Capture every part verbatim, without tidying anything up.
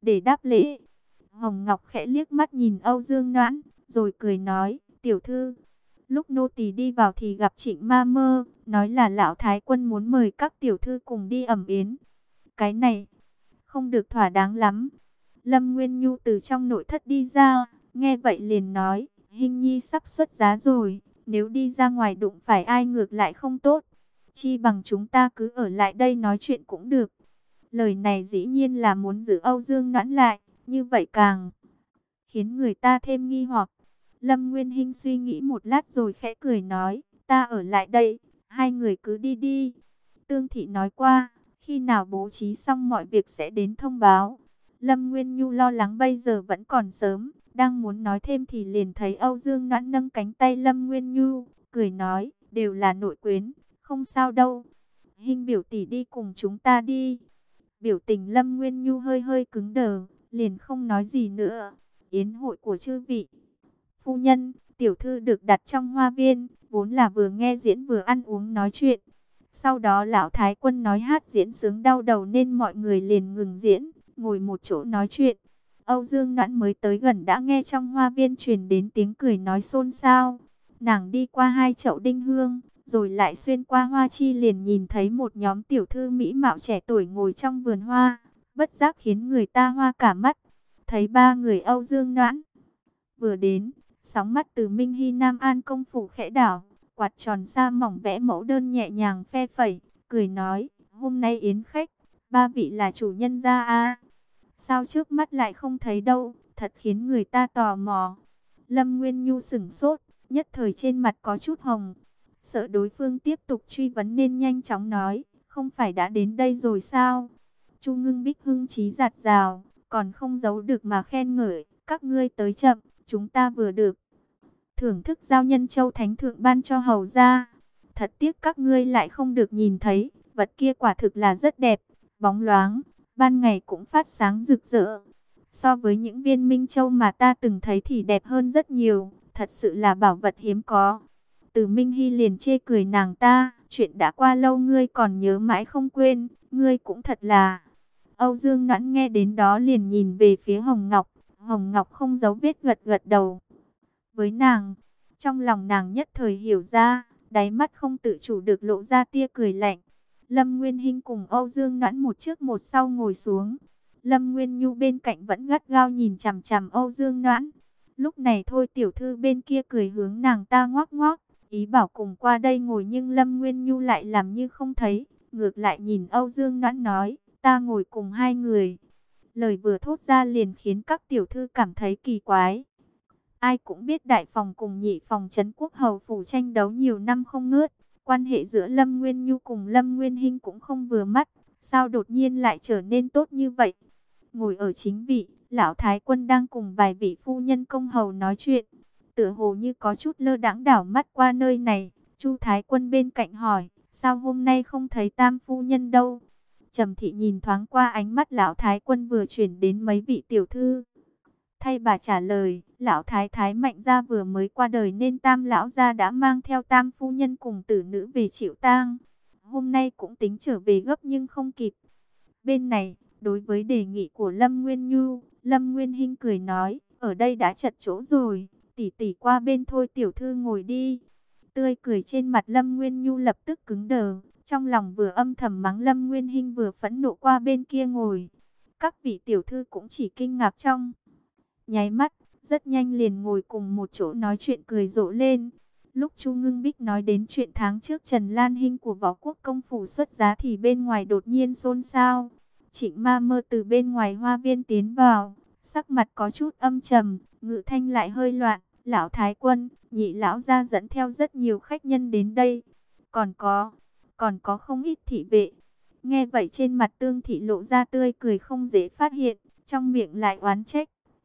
để đáp lễ. Hồng Ngọc khẽ liếc mắt nhìn Âu Dương Noãn, rồi cười nói, tiểu thư, lúc nô tỳ đi vào thì gặp Trịnh Ma Mơ, nói là lão thái quân muốn mời các tiểu thư cùng đi ẩm yến. Cái này không được thỏa đáng lắm. Lâm Nguyên Nhu từ trong nội thất đi ra, nghe vậy liền nói, Hinh Nhi sắp xuất giá rồi, nếu đi ra ngoài đụng phải ai ngược lại không tốt. Chi bằng chúng ta cứ ở lại đây nói chuyện cũng được. Lời này dĩ nhiên là muốn giữ Âu Dương Noãn lại, như vậy càng khiến người ta thêm nghi hoặc. Lâm Nguyên Hinh suy nghĩ một lát rồi khẽ cười nói, ta ở lại đây, hai người cứ đi đi. Tương Thị nói qua, khi nào bố trí xong mọi việc sẽ đến thông báo. Lâm Nguyên Nhu lo lắng bây giờ vẫn còn sớm, đang muốn nói thêm thì liền thấy Âu Dương Noãn nâng cánh tay Lâm Nguyên Nhu, cười nói, đều là nội quyến, không sao đâu. Hinh biểu tỷ đi cùng chúng ta đi. Biểu tình Lâm Nguyên Nhu hơi hơi cứng đờ, liền không nói gì nữa. Yến hội của chư vị phu nhân, tiểu thư được đặt trong hoa viên, vốn là vừa nghe diễn vừa ăn uống nói chuyện. Sau đó lão thái quân nói hát diễn sướng đau đầu nên mọi người liền ngừng diễn, ngồi một chỗ nói chuyện. Âu Dương Noãn mới tới gần đã nghe trong hoa viên truyền đến tiếng cười nói xôn xao. Nàng đi qua hai chậu đinh hương, rồi lại xuyên qua hoa chi liền nhìn thấy một nhóm tiểu thư mỹ mạo trẻ tuổi ngồi trong vườn hoa, bất giác khiến người ta hoa cả mắt. Thấy ba người Âu Dương Noãn vừa đến, sóng mắt từ Minh Hy Nam An công phủ khẽ đảo, quạt tròn sa mỏng vẽ mẫu đơn nhẹ nhàng phe phẩy, cười nói, hôm nay yến khách, ba vị là chủ nhân gia a. Sao trước mắt lại không thấy đâu, thật khiến người ta tò mò. Lâm Nguyên Nhu sửng sốt, nhất thời trên mặt có chút hồng, sợ đối phương tiếp tục truy vấn nên nhanh chóng nói, không phải đã đến đây rồi sao? Chu Ngưng Bích hưng trí giạt rào, còn không giấu được mà khen ngợi, các ngươi tới chậm, chúng ta vừa được thưởng thức giao nhân châu thánh thượng ban cho hầu gia. Thật tiếc các ngươi lại không được nhìn thấy, vật kia quả thực là rất đẹp, bóng loáng, ban ngày cũng phát sáng rực rỡ. So với những viên minh châu mà ta từng thấy thì đẹp hơn rất nhiều, thật sự là bảo vật hiếm có. Từ Minh Hy liền chê cười nàng ta, chuyện đã qua lâu ngươi còn nhớ mãi không quên, ngươi cũng thật là. Âu Dương Noãn nghe đến đó liền nhìn về phía Hồng Ngọc, Hồng Ngọc không giấu vết gật gật đầu. Với nàng, trong lòng nàng nhất thời hiểu ra, đáy mắt không tự chủ được lộ ra tia cười lạnh. Lâm Nguyên Hinh cùng Âu Dương Noãn một trước một sau ngồi xuống. Lâm Nguyên Nhu bên cạnh vẫn gắt gao nhìn chằm chằm Âu Dương Noãn. Lúc này thôi tiểu thư bên kia cười hướng nàng ta ngoác ngoác, ý bảo cùng qua đây ngồi, nhưng Lâm Nguyên Nhu lại làm như không thấy, ngược lại nhìn Âu Dương Noãn nói, ta ngồi cùng hai người. Lời vừa thốt ra liền khiến các tiểu thư cảm thấy kỳ quái. Ai cũng biết đại phòng cùng nhị phòng trấn quốc hầu phủ tranh đấu nhiều năm không ngớt, quan hệ giữa Lâm Nguyên Nhu cùng Lâm Nguyên Hinh cũng không vừa mắt, sao đột nhiên lại trở nên tốt như vậy? Ngồi ở chính vị, lão thái quân đang cùng vài vị phu nhân công hầu nói chuyện, tựa hồ như có chút lơ đãng đảo mắt qua nơi này. Chu thái quân bên cạnh hỏi, sao hôm nay không thấy tam phu nhân đâu? Trầm Thị nhìn thoáng qua ánh mắt lão thái quân vừa chuyển đến mấy vị tiểu thư, thay bà trả lời, lão thái thái Mạnh gia vừa mới qua đời nên tam lão gia đã mang theo tam phu nhân cùng tử nữ về chịu tang. Hôm nay cũng tính trở về gấp nhưng không kịp. Bên này, đối với đề nghị của Lâm Nguyên Nhu, Lâm Nguyên Hinh cười nói, ở đây đã chật chỗ rồi, tỷ tỷ qua bên thôi tiểu thư ngồi đi. Tươi cười trên mặt Lâm Nguyên Nhu lập tức cứng đờ, trong lòng vừa âm thầm mắng Lâm Nguyên Hinh vừa phẫn nộ qua bên kia ngồi. Các vị tiểu thư cũng chỉ kinh ngạc trong nháy mắt, rất nhanh liền ngồi cùng một chỗ nói chuyện cười rộ lên. Lúc Chu Ngưng Bích nói đến chuyện tháng trước Trần Lan Hinh của Võ Quốc công phủ xuất giá thì bên ngoài đột nhiên xôn xao. Trịnh Ma Mơ từ bên ngoài hoa viên tiến vào, sắc mặt có chút âm trầm, ngữ thanh lại hơi loạn. Lão thái quân, nhị lão gia dẫn theo rất nhiều khách nhân đến đây, còn có, còn có không ít thị vệ. Nghe vậy trên mặt Tương Thị lộ ra tươi cười không dễ phát hiện, trong miệng lại oán trách,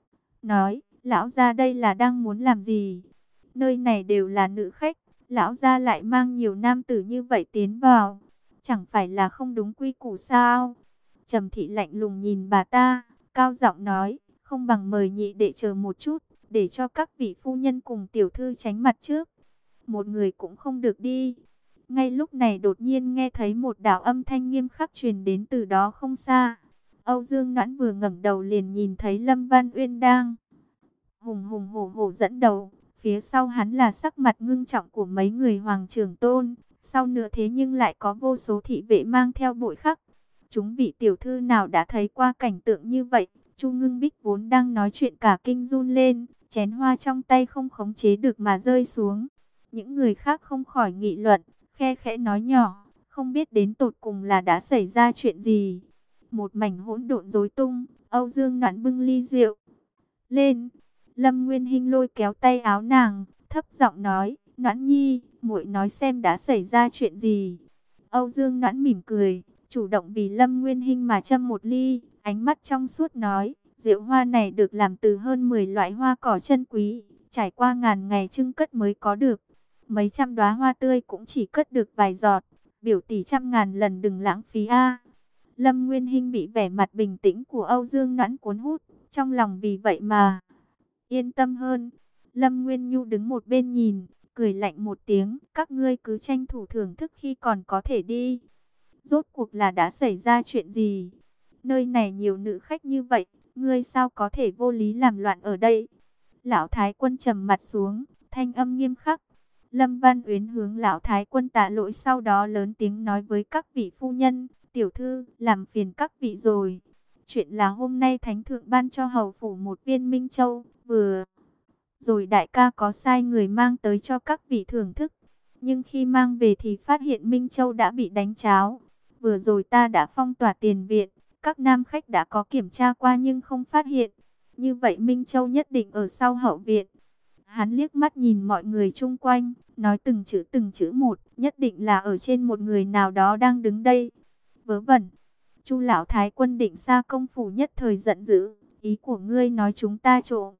nói, lão gia đây là đang muốn làm gì? Nơi này đều là nữ khách, lão gia lại mang nhiều nam tử như vậy tiến vào, chẳng phải là không đúng quy củ sao? Trầm Thị lạnh lùng nhìn bà ta, cao giọng nói, không bằng mời nhị đệ chờ một chút, để cho các vị phu nhân cùng tiểu thư tránh mặt trước. Một người cũng không được đi. Ngay lúc này đột nhiên nghe thấy một đạo âm thanh nghiêm khắc truyền đến từ đó không xa. Âu Dương Noãn vừa ngẩng đầu liền nhìn thấy Lâm Văn Uyên đang hùng hùng hổ hổ dẫn đầu. Phía sau hắn là sắc mặt ngưng trọng của mấy người Hoàng Trưởng Tôn. Sau nữa thế nhưng lại có vô số thị vệ mang theo bội khắc. Chúng vị tiểu thư nào đã thấy qua cảnh tượng như vậy? Chu Ngưng Bích vốn đang nói chuyện cả kinh run lên, chén hoa trong tay không khống chế được mà rơi xuống. Những người khác không khỏi nghị luận, khe khẽ nói nhỏ, không biết đến tột cùng là đã xảy ra chuyện gì. Một mảnh hỗn độn rối tung, Âu Dương Noãn bưng ly rượu lên. Lâm Nguyên Hinh lôi kéo tay áo nàng, thấp giọng nói, Noãn Nhi, muội nói xem đã xảy ra chuyện gì. Âu Dương Noãn mỉm cười, chủ động vì Lâm Nguyên Hinh mà châm một ly, ánh mắt trong suốt nói, rượu hoa này được làm từ hơn mười loại hoa cỏ chân quý, trải qua ngàn ngày trưng cất mới có được. Mấy trăm đóa hoa tươi cũng chỉ cất được vài giọt, biểu tỷ trăm ngàn lần đừng lãng phí a. Lâm Nguyên Hinh bị vẻ mặt bình tĩnh của Âu Dương Noãn cuốn hút, trong lòng vì vậy mà yên tâm hơn. Lâm Nguyên Nhu đứng một bên nhìn, cười lạnh một tiếng, các ngươi cứ tranh thủ thưởng thức khi còn có thể đi. Rốt cuộc là đã xảy ra chuyện gì? Nơi này nhiều nữ khách như vậy, ngươi sao có thể vô lý làm loạn ở đây? Lão Thái Quân trầm mặt xuống, thanh âm nghiêm khắc. Lâm Văn Uyên hướng Lão Thái Quân tạ lỗi, sau đó lớn tiếng nói với các vị phu nhân, tiểu thư, làm phiền các vị rồi. Chuyện là hôm nay Thánh Thượng ban cho hầu phủ một viên Minh Châu, vừa rồi đại ca có sai người mang tới cho các vị thưởng thức. Nhưng khi mang về thì phát hiện Minh Châu đã bị đánh tráo. Vừa rồi ta đã phong tỏa tiền viện, các nam khách đã có kiểm tra qua nhưng không phát hiện. Như vậy Minh Châu nhất định ở sau hậu viện. Hắn liếc mắt nhìn mọi người chung quanh, nói từng chữ từng chữ một, nhất định là ở trên một người nào đó đang đứng đây. Vớ vẩn, Chu Lão Thái Quân định xa công phủ nhất thời giận dữ, ý của ngươi nói chúng ta trộm.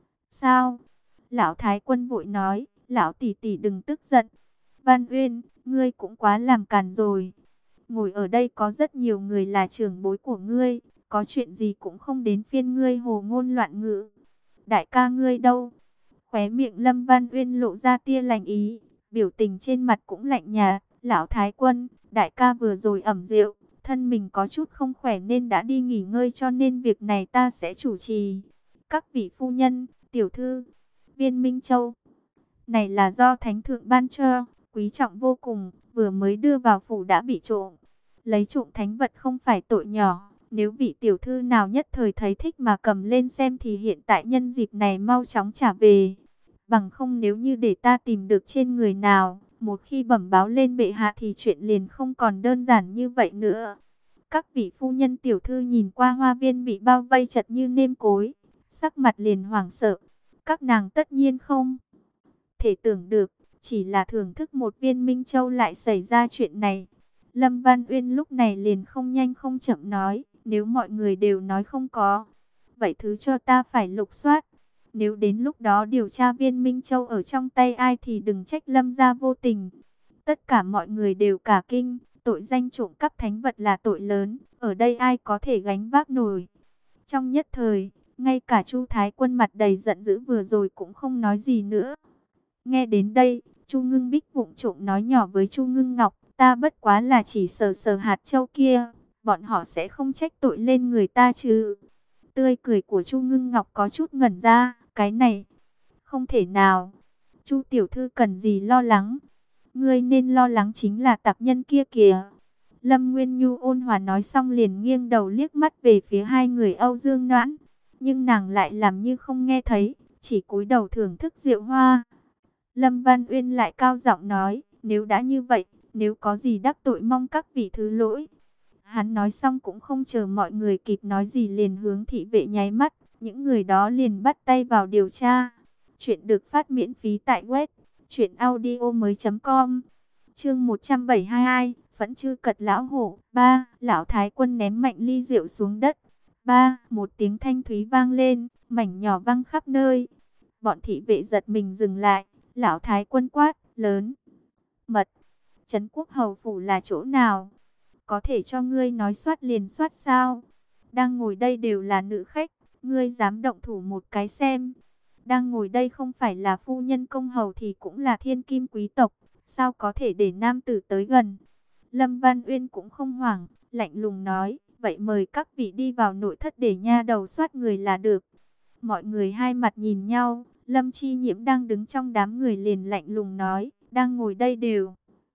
Sao? Lão Thái Quân vội nói, lão tỷ tỷ đừng tức giận. Văn Uyên, ngươi cũng quá làm càn rồi. Ngồi ở đây có rất nhiều người là trưởng bối của ngươi, có chuyện gì cũng không đến phiên ngươi hồ ngôn loạn ngữ. Đại ca ngươi đâu? Khóe miệng Lâm Văn Uyên lộ ra tia lạnh ý, biểu tình trên mặt cũng lạnh nhạt. Lão Thái Quân, đại ca vừa rồi ẩm rượu, thân mình có chút không khỏe nên đã đi nghỉ ngơi, cho nên việc này ta sẽ chủ trì. Các vị phu nhân, tiểu thư, viên Minh Châu này là do Thánh Thượng ban cho, quý trọng vô cùng, vừa mới đưa vào phủ đã bị trộm. Lấy trộm thánh vật không phải tội nhỏ, nếu vị tiểu thư nào nhất thời thấy thích mà cầm lên xem thì hiện tại nhân dịp này mau chóng trả về. Bằng không nếu như để ta tìm được trên người nào, một khi bẩm báo lên bệ hạ thì chuyện liền không còn đơn giản như vậy nữa. Các vị phu nhân tiểu thư nhìn qua hoa viên bị bao vây chật như nêm cối, sắc mặt liền hoảng sợ. Các nàng tất nhiên không thể tưởng được, chỉ là thưởng thức một viên Minh Châu lại xảy ra chuyện này. Lâm Văn Uyên lúc này liền không nhanh không chậm nói, nếu mọi người đều nói không có, vậy thứ cho ta phải lục soát. Nếu đến lúc đó điều tra viên Minh Châu ở trong tay ai thì đừng trách Lâm gia vô tình. Tất cả mọi người đều cả kinh, tội danh trộm cắp thánh vật là tội lớn, ở đây ai có thể gánh vác nổi. Trong nhất thời, ngay cả Chu Thái Quân mặt đầy giận dữ vừa rồi cũng không nói gì nữa. Nghe đến đây, Chu Ngưng Bích vụng trộm nói nhỏ với Chu Ngưng Ngọc, ta bất quá là chỉ sờ sờ hạt châu kia, bọn họ sẽ không trách tội lên người ta chứ. Tươi cười của Chu Ngưng Ngọc có chút ngẩn ra, cái này không thể nào. Chu tiểu thư cần gì lo lắng, ngươi nên lo lắng chính là tặc nhân kia kìa. Lâm Nguyên Nhu ôn hòa nói xong liền nghiêng đầu liếc mắt về phía hai người Âu Dương Noãn, nhưng nàng lại làm như không nghe thấy, chỉ cúi đầu thưởng thức rượu hoa. Lâm Văn Uyên lại cao giọng nói, nếu đã như vậy, nếu có gì đắc tội mong các vị thứ lỗi. Hắn nói xong cũng không chờ mọi người kịp nói gì liền hướng thị vệ nháy mắt, những người đó liền bắt tay vào điều tra. Chuyện được phát miễn phí tại web truyện audio mới chấm com. Chương một trăm bảy mươi hai, Phẫn Chư Cật Lão Hổ. Ba, Lão Thái Quân ném mạnh ly rượu xuống đất. Ba, một tiếng thanh thúy vang lên, mảnh nhỏ văng khắp nơi. Bọn thị vệ giật mình dừng lại, Lão Thái Quân quát lớn, mật, Trấn Quốc hầu phủ là chỗ nào? Có thể cho ngươi nói soát liền soát sao? Đang ngồi đây đều là nữ khách, ngươi dám động thủ một cái xem. Đang ngồi đây không phải là phu nhân công hầu thì cũng là thiên kim quý tộc, sao có thể để nam tử tới gần? Lâm Văn Uyên cũng không hoảng, lạnh lùng nói, Vậy mời các vị đi vào nội thất để nha đầu soát người là được. Mọi người hai mặt nhìn nhau, Lâm Chi Nhiễm đang đứng trong đám người liền lạnh lùng nói, đang ngồi đây đều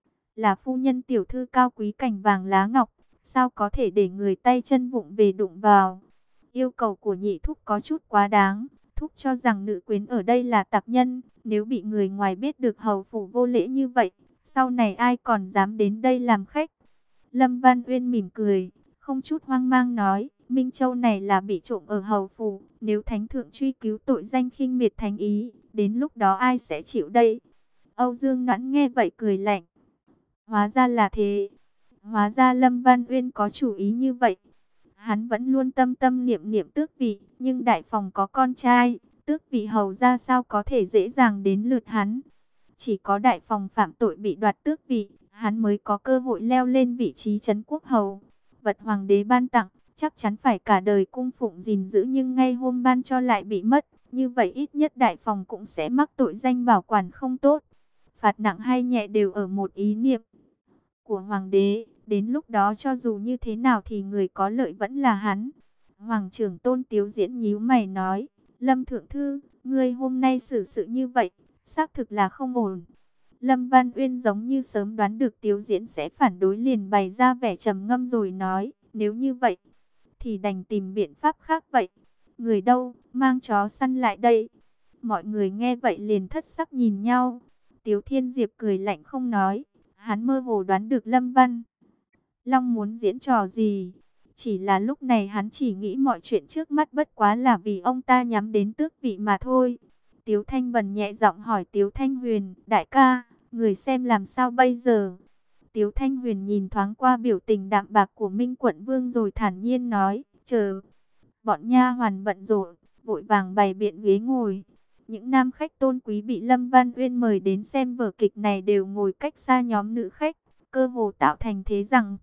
là phu nhân tiểu thư cao quý cành vàng lá ngọc, sao có thể để người tay chân vụng về đụng vào. Yêu cầu của nhị thúc có chút quá đáng, thúc cho rằng nữ quyến ở đây là tặc nhân, nếu bị người ngoài biết được hầu phủ vô lễ như vậy, sau này ai còn dám đến đây làm khách. Lâm Văn Uyên mỉm cười, không chút hoang mang nói, Minh Châu này là bị trộm ở hầu phủ, nếu thánh thượng truy cứu tội danh khinh miệt thánh ý, đến lúc đó ai sẽ chịu đây? Âu Dương Noãn nghe vậy cười lạnh. Hóa ra là thế. Hóa ra Lâm Văn Uyên có chủ ý như vậy. Hắn vẫn luôn tâm tâm niệm niệm tước vị, nhưng đại phòng có con trai, tước vị hầu ra sao có thể dễ dàng đến lượt hắn. Chỉ có đại phòng phạm tội bị đoạt tước vị, hắn mới có cơ hội leo lên vị trí trấn quốc hầu. Vật hoàng đế ban tặng, chắc chắn phải cả đời cung phụng gìn giữ, nhưng ngay hôm ban cho lại bị mất. Như vậy ít nhất đại phòng cũng sẽ mắc tội danh bảo quản không tốt. Phạt nặng hay nhẹ đều ở một ý niệm của hoàng đế. Đến lúc đó cho dù như thế nào thì người có lợi vẫn là hắn. Hoàng trưởng Tôn Tiếu Diễn nhíu mày nói, Lâm Thượng Thư, ngươi hôm nay xử sự như vậy, xác thực là không ổn. Lâm Văn Uyên giống như sớm đoán được Tiếu Diễn sẽ phản đối, liền bày ra vẻ trầm ngâm rồi nói, nếu như vậy, thì đành tìm biện pháp khác vậy. Người đâu, mang chó săn lại đây. Mọi người nghe vậy liền thất sắc nhìn nhau. Tiếu Thiên Diệp cười lạnh không nói, hắn mơ hồ đoán được Lâm Văn Long muốn diễn trò gì. Chỉ là lúc này hắn chỉ nghĩ mọi chuyện trước mắt bất quá là vì ông ta nhắm đến tước vị mà thôi. Tiếu Thanh Bần nhẹ giọng hỏi Tiếu Thanh Huyền, đại ca, người xem làm sao bây giờ? Tiếu Thanh Huyền nhìn thoáng qua biểu tình đạm bạc của Minh Quận Vương rồi thản nhiên nói, chờ. Bọn nha hoàn bận rộn, vội vàng bày biện ghế ngồi. Những nam khách tôn quý bị Lâm Văn Uyên mời đến xem vở kịch này đều ngồi cách xa nhóm nữ khách, cơ hồ tạo thành thế rằng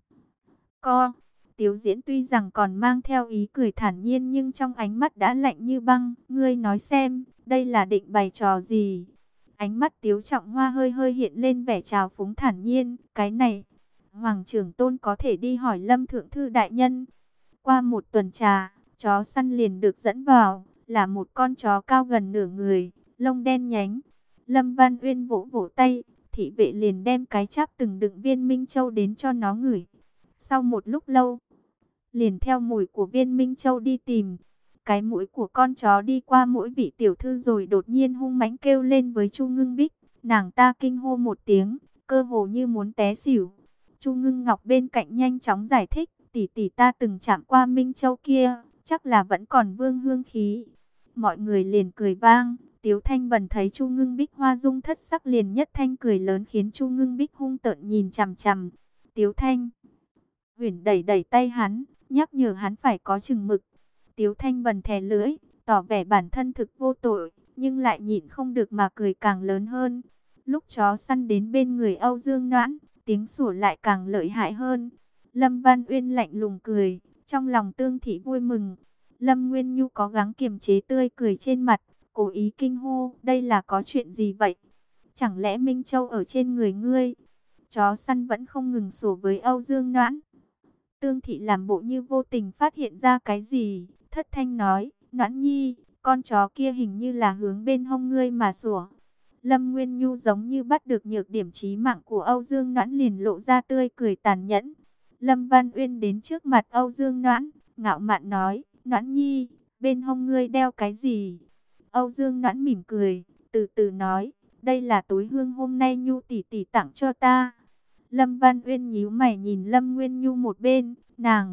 co. Tiếu Diễn tuy rằng còn mang theo ý cười thản nhiên nhưng trong ánh mắt đã lạnh như băng. Ngươi nói xem, đây là định bày trò gì? Ánh mắt Tiếu Trọng Hoa hơi hơi hiện lên vẻ trào phúng thản nhiên. Cái này, Hoàng trưởng Tôn có thể đi hỏi Lâm Thượng Thư đại nhân. Qua một tuần trà, chó săn liền được dẫn vào, là một con chó cao gần nửa người, lông đen nhánh. Lâm Văn Uyên vỗ vỗ tay, thị vệ liền đem cái cháp từng đựng viên Minh Châu đến cho nó ngửi. Sau một lúc lâu, liền theo mùi của viên Minh Châu đi tìm. Cái mũi của con chó đi qua mỗi vị tiểu thư rồi đột nhiên hung mãnh kêu lên với Chu Ngưng Bích. Nàng ta kinh hô một tiếng, cơ hồ như muốn té xỉu. Chu Ngưng Ngọc bên cạnh nhanh chóng giải thích, tỷ tỷ ta từng chạm qua Minh Châu kia, chắc là vẫn còn vương hương khí. Mọi người liền cười vang. Tiếu Thanh Bần thấy Chu Ngưng Bích hoa dung thất sắc liền nhất thanh cười lớn khiến Chu Ngưng Bích hung tợn nhìn chằm chằm. Tiếu Thanh Huyền đẩy đẩy tay hắn, nhắc nhở hắn phải có chừng mực. Tiếu Thanh Bần thè lưỡi, tỏ vẻ bản thân thực vô tội, nhưng lại nhịn không được mà cười càng lớn hơn. Lúc chó săn đến bên người Âu Dương Noãn, tiếng sủa lại càng lợi hại hơn. Lâm Văn Uyên lạnh lùng cười, trong lòng tương thị vui mừng. Lâm Nguyên Nhu có gắng kiềm chế tươi cười trên mặt, cố ý kinh hô, đây là có chuyện gì vậy? Chẳng lẽ Minh Châu ở trên người ngươi? Chó săn vẫn không ngừng sủa với Âu Dương Noãn. Tương thị làm bộ như vô tình phát hiện ra cái gì, thất thanh nói, Noãn Nhi, con chó kia hình như là hướng bên hông ngươi mà sủa. Lâm Nguyên Nhu giống như bắt được nhược điểm chí mạng của Âu Dương Noãn liền lộ ra tươi cười tàn nhẫn. Lâm Văn Uyên đến trước mặt Âu Dương Noãn, ngạo mạn nói, Noãn Nhi, bên hông ngươi đeo cái gì? Âu Dương Noãn mỉm cười, từ từ nói, đây là túi hương hôm nay Nhu tỷ tỷ tặng cho ta. Lâm Văn Uyên nhíu mày nhìn Lâm Nguyên Nhu một bên, nàng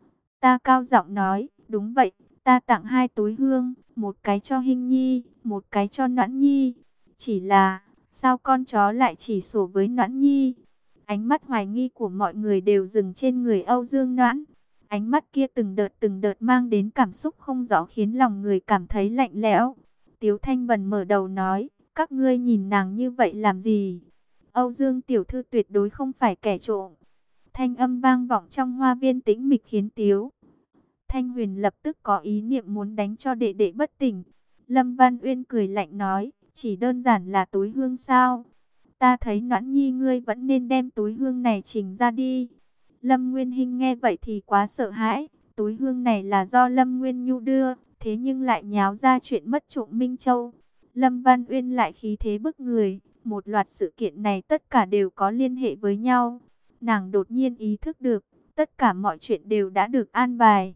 ta cao giọng nói, đúng vậy, ta tặng hai túi hương, một cái cho Hinh Nhi, một cái cho Noãn Nhi. Chỉ là, sao con chó lại chỉ sủa với Noãn Nhi? Ánh mắt hoài nghi của mọi người đều dừng trên người Âu Dương Noãn. Ánh mắt kia từng đợt từng đợt mang đến cảm xúc không rõ khiến lòng người cảm thấy lạnh lẽo. Tiếu Thanh Bần mở đầu nói, các ngươi nhìn nàng như vậy làm gì? Âu Dương tiểu thư tuyệt đối không phải kẻ trộm. Thanh âm vang vọng trong hoa viên tĩnh mịch khiến Tiếu Thanh Huyền lập tức có ý niệm muốn đánh cho đệ đệ bất tỉnh. Lâm Văn Uyên cười lạnh nói, chỉ đơn giản là túi hương sao? Ta thấy Noãn Nhi ngươi vẫn nên đem túi hương này chỉnh ra đi. Lâm Nguyên Hinh nghe vậy thì quá sợ hãi. Túi hương này là do Lâm Nguyên Nhu đưa, thế nhưng lại nháo ra chuyện mất trộm Minh Châu. Lâm Văn Uyên lại khí thế bức người. Một loạt sự kiện này tất cả đều có liên hệ với nhau. Nàng đột nhiên ý thức được, tất cả mọi chuyện đều đã được an bài.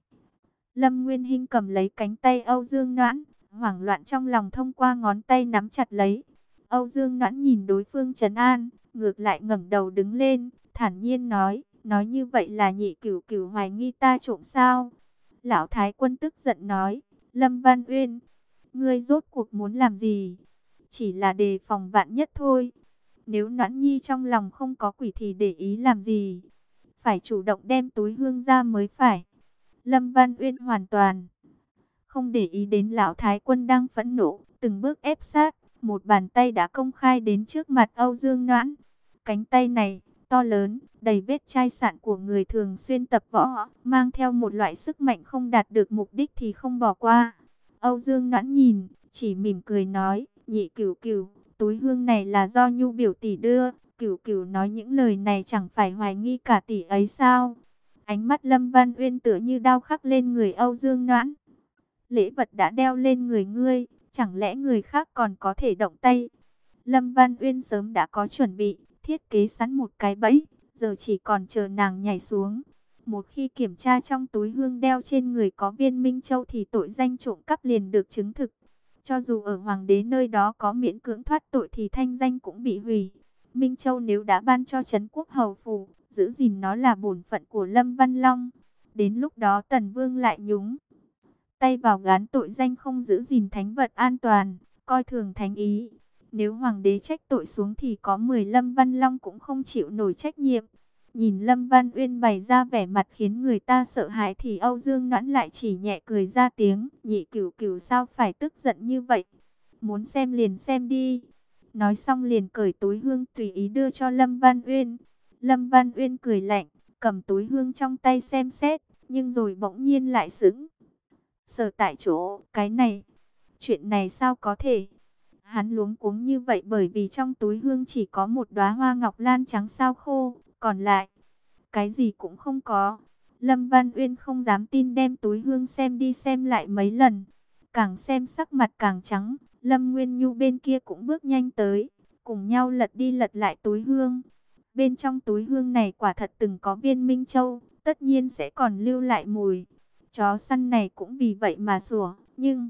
Lâm Nguyên Hinh cầm lấy cánh tay Âu Dương Noãn, hoảng loạn trong lòng thông qua ngón tay nắm chặt lấy. Âu Dương Noãn nhìn đối phương trấn an, ngược lại ngẩng đầu đứng lên, thản nhiên nói, nói như vậy là Nhị Cửu Cửu hoài nghi ta trộm sao? Lão Thái Quân tức giận nói, Lâm Văn Uyên, ngươi rốt cuộc muốn làm gì? Chỉ là đề phòng vạn nhất thôi. Nếu Noãn Nhi trong lòng không có quỷ thì để ý làm gì? Phải chủ động đem túi hương ra mới phải. Lâm Văn Uyên hoàn toàn không để ý đến lão Thái Quân đang phẫn nộ, từng bước ép sát, một bàn tay đã công khai đến trước mặt Âu Dương Noãn. Cánh tay này, to lớn, đầy vết chai sạn của người thường xuyên tập võ, mang theo một loại sức mạnh không đạt được mục đích thì không bỏ qua. Âu Dương Noãn nhìn, chỉ mỉm cười nói, Nhị Cửu Cửu, túi hương này là do Nhu biểu tỷ đưa, Cửu Cửu nói những lời này chẳng phải hoài nghi cả tỷ ấy sao? Ánh mắt Lâm Văn Uyên tựa như đao khắc lên người Âu Dương Noãn. Lễ vật đã đeo lên người ngươi, chẳng lẽ người khác còn có thể động tay? Lâm Văn Uyên sớm đã có chuẩn bị, thiết kế sẵn một cái bẫy, giờ chỉ còn chờ nàng nhảy xuống. Một khi kiểm tra trong túi hương đeo trên người có viên Minh Châu thì tội danh trộm cắp liền được chứng thực. Cho dù ở hoàng đế nơi đó có miễn cưỡng thoát tội thì thanh danh cũng bị hủy. Minh Châu nếu đã ban cho Trấn Quốc hầu phủ, giữ gìn nó là bổn phận của Lâm Văn Long. Đến lúc đó Tần Vương lại nhúng tay vào gán tội danh không giữ gìn thánh vật an toàn, coi thường thánh ý. Nếu hoàng đế trách tội xuống thì có mười Lâm Văn Long cũng không chịu nổi trách nhiệm. Nhìn Lâm Văn Uyên bày ra vẻ mặt khiến người ta sợ hãi thì Âu Dương Noãn lại chỉ nhẹ cười ra tiếng. Nhị Cửu Cửu sao phải tức giận như vậy? Muốn xem liền xem đi. Nói xong liền cởi túi hương tùy ý đưa cho Lâm Văn Uyên. Lâm Văn Uyên cười lạnh, cầm túi hương trong tay xem xét, nhưng rồi bỗng nhiên lại sững sờ tại chỗ. Cái này, chuyện này sao có thể? Hắn luống cuống như vậy bởi vì trong túi hương chỉ có một đóa hoa ngọc lan trắng sao khô, còn lại, cái gì cũng không có. Lâm Văn Uyên không dám tin đem túi hương xem đi xem lại mấy lần. Càng xem sắc mặt càng trắng, Lâm Nguyên Nhu bên kia cũng bước nhanh tới, cùng nhau lật đi lật lại túi hương. Bên trong túi hương này quả thật từng có viên Minh Châu, tất nhiên sẽ còn lưu lại mùi. Chó săn này cũng vì vậy mà sủa, nhưng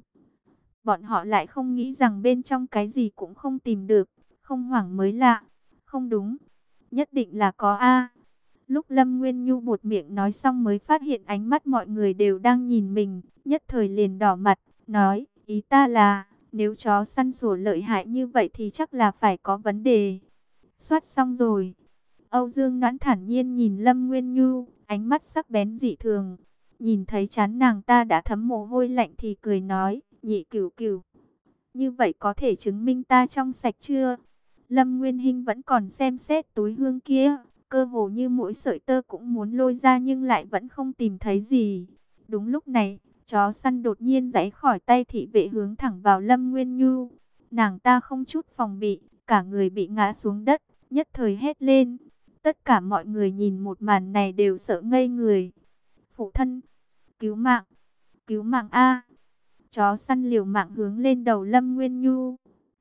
bọn họ lại không nghĩ rằng bên trong cái gì cũng không tìm được, không hoảng mới lạ. Không đúng, nhất định là có a. Lúc Lâm Nguyên Nhu buột miệng nói xong mới phát hiện ánh mắt mọi người đều đang nhìn mình, nhất thời liền đỏ mặt, nói, ý ta là, nếu chó săn sủa lợi hại như vậy thì chắc là phải có vấn đề. Soát xong rồi. Âu Dương Noãn thản nhiên nhìn Lâm Nguyên Nhu, ánh mắt sắc bén dị thường. Nhìn thấy chán nàng ta đã thấm mồ hôi lạnh thì cười nói, Nhị Cửu Cửu, như vậy có thể chứng minh ta trong sạch chưa? Lâm Nguyên Hinh vẫn còn xem xét túi hương kia, cơ hồ như mỗi sợi tơ cũng muốn lôi ra nhưng lại vẫn không tìm thấy gì. Đúng lúc này, chó săn đột nhiên giãy khỏi tay thị vệ hướng thẳng vào Lâm Nguyên Nhu. Nàng ta không chút phòng bị, cả người bị ngã xuống đất, nhất thời hét lên. Tất cả mọi người nhìn một màn này đều sợ ngây người. Phụ thân, cứu mạng, cứu mạng a! Chó săn liều mạng hướng lên đầu Lâm Nguyên Nhu,